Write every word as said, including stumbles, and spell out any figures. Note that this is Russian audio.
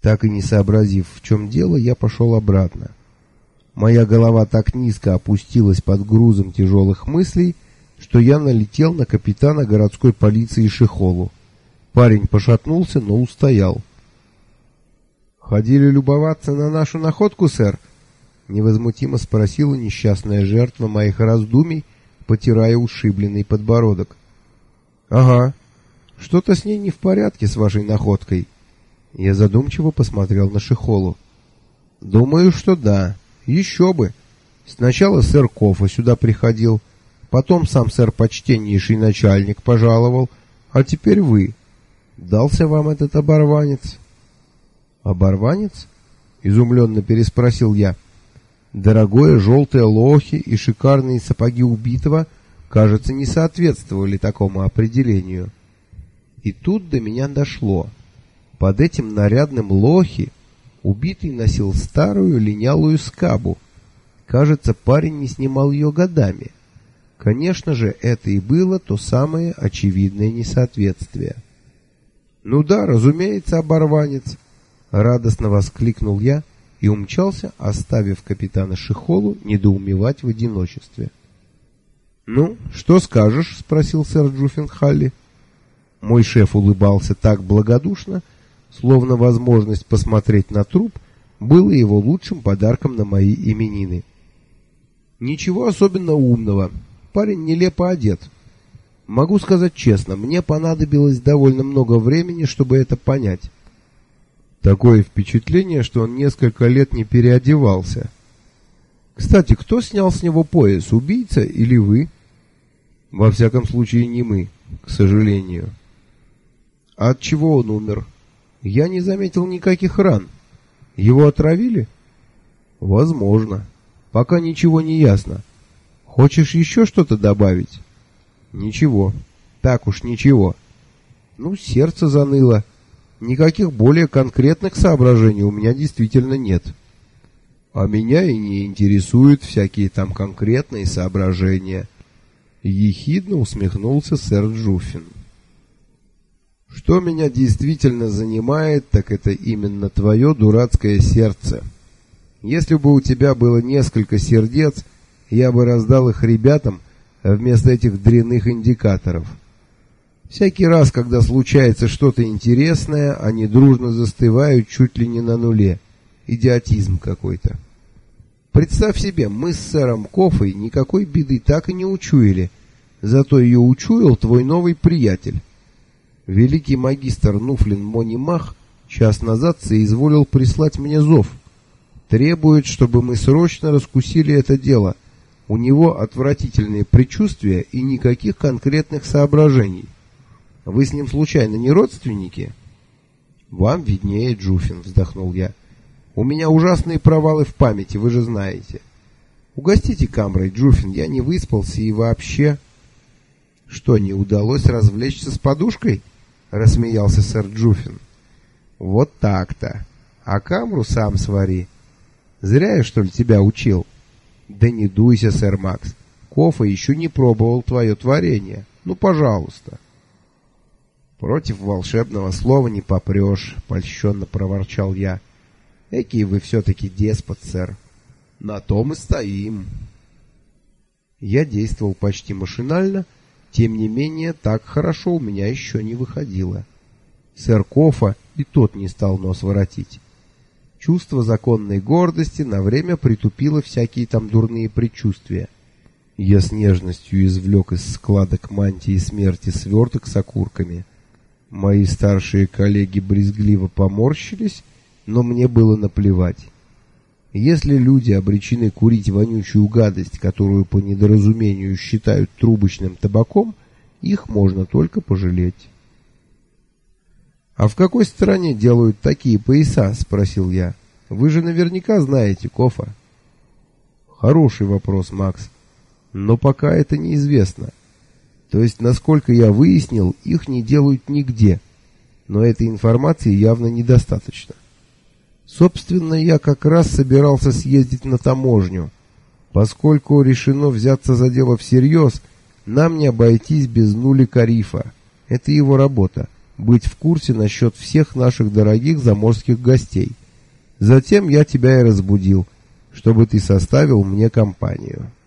Так и не сообразив, в чем дело, я пошел обратно. Моя голова так низко опустилась под грузом тяжелых мыслей, что я налетел на капитана городской полиции Шихолу. Парень пошатнулся, но устоял. «Ходили любоваться на нашу находку, сэр?» — невозмутимо спросила несчастная жертва моих раздумий, потирая ушибленный подбородок. «Ага. Что-то с ней не в порядке, с вашей находкой». Я задумчиво посмотрел на Шихолу. «Думаю, что да. Еще бы. Сначала сэр Кофа сюда приходил, потом сам сэр почтеннейший начальник пожаловал, а теперь вы. Дался вам этот оборванец?» «Оборванец?» — изумленно переспросил я. Дорогое желтое лохи и шикарные сапоги убитого, кажется, не соответствовали такому определению. И тут до меня дошло. Под этим нарядным лохи убитый носил старую линялую скабу. Кажется, парень не снимал ее годами. Конечно же, это и было то самое очевидное несоответствие. «Ну да, разумеется, оборванец!» — радостно воскликнул я и умчался, оставив капитана Шихолу недоумевать в одиночестве. «Ну, что скажешь?» — спросил сэр Джуффенхалли. Мой шеф улыбался так благодушно, словно возможность посмотреть на труп была его лучшим подарком на мои именины. «Ничего особенно умного. Парень нелепо одет. Могу сказать честно, мне понадобилось довольно много времени, чтобы это понять. Такое впечатление, что он несколько лет не переодевался. Кстати, кто снял с него пояс, убийца или вы?» «Во всяком случае, не мы, к сожалению». «А от чего он умер?» «Я не заметил никаких ран. Его отравили?» «Возможно. Пока ничего не ясно. Хочешь еще что-то добавить?» «Ничего. Так уж ничего. Ну, сердце заныло. Никаких более конкретных соображений у меня действительно нет. А меня и не интересуют всякие там конкретные соображения». Ехидно усмехнулся сэр Джуффин. «Что меня действительно занимает, так это именно твое дурацкое сердце. Если бы у тебя было несколько сердец, я бы раздал их ребятам вместо этих дрянных индикаторов. Всякий раз, когда случается что-то интересное, они дружно застывают чуть ли не на нуле. Идиотизм какой-то. Представь себе, мы с сэром Кофой никакой беды так и не учуяли, зато ее учуял твой новый приятель. Великий магистр Нуфлин Монимах час назад соизволил прислать мне зов. Требует, чтобы мы срочно раскусили это дело. У него отвратительные предчувствия и никаких конкретных соображений. Вы с ним случайно не родственники?» «Вам виднее, Джуффин», — вздохнул я. «У меня ужасные провалы в памяти, вы же знаете. Угостите камрой, Джуффин, я не выспался и вообще...» «Что, не удалось развлечься с подушкой?» — рассмеялся сэр Джуффин. «Вот так-то. А камру сам свари. Зря я, что ли, тебя учил?» «Да не дуйся, сэр Макс. Кофа еще не пробовал твое творение. Ну, пожалуйста». «Против волшебного слова не попрешь», — польщенно проворчал я. «Экий вы все-таки деспот, сэр. На том и стоим». Я действовал почти машинально, тем не менее, так хорошо у меня еще не выходило. Сэр Кофа и тот не стал нос воротить. Чувство законной гордости на время притупило всякие там дурные предчувствия. Я с нежностью извлек из складок мантии смерти сверток с окурками. Мои старшие коллеги брезгливо поморщились, но мне было наплевать. Если люди обречены курить вонючую гадость, которую по недоразумению считают трубочным табаком, их можно только пожалеть. «А в какой стране делают такие пояса?» — спросил я. «Вы же наверняка знаете, Кофа». «Хороший вопрос, Макс. Но пока это неизвестно. То есть, насколько я выяснил, их не делают нигде. Но этой информации явно недостаточно. Собственно, я как раз собирался съездить на таможню. Поскольку решено взяться за дело всерьез, нам не обойтись без нули Карифа. Это его работа. быть в курсе насчет всех наших дорогих заморских гостей. Затем я тебя и разбудил, чтобы ты составил мне компанию».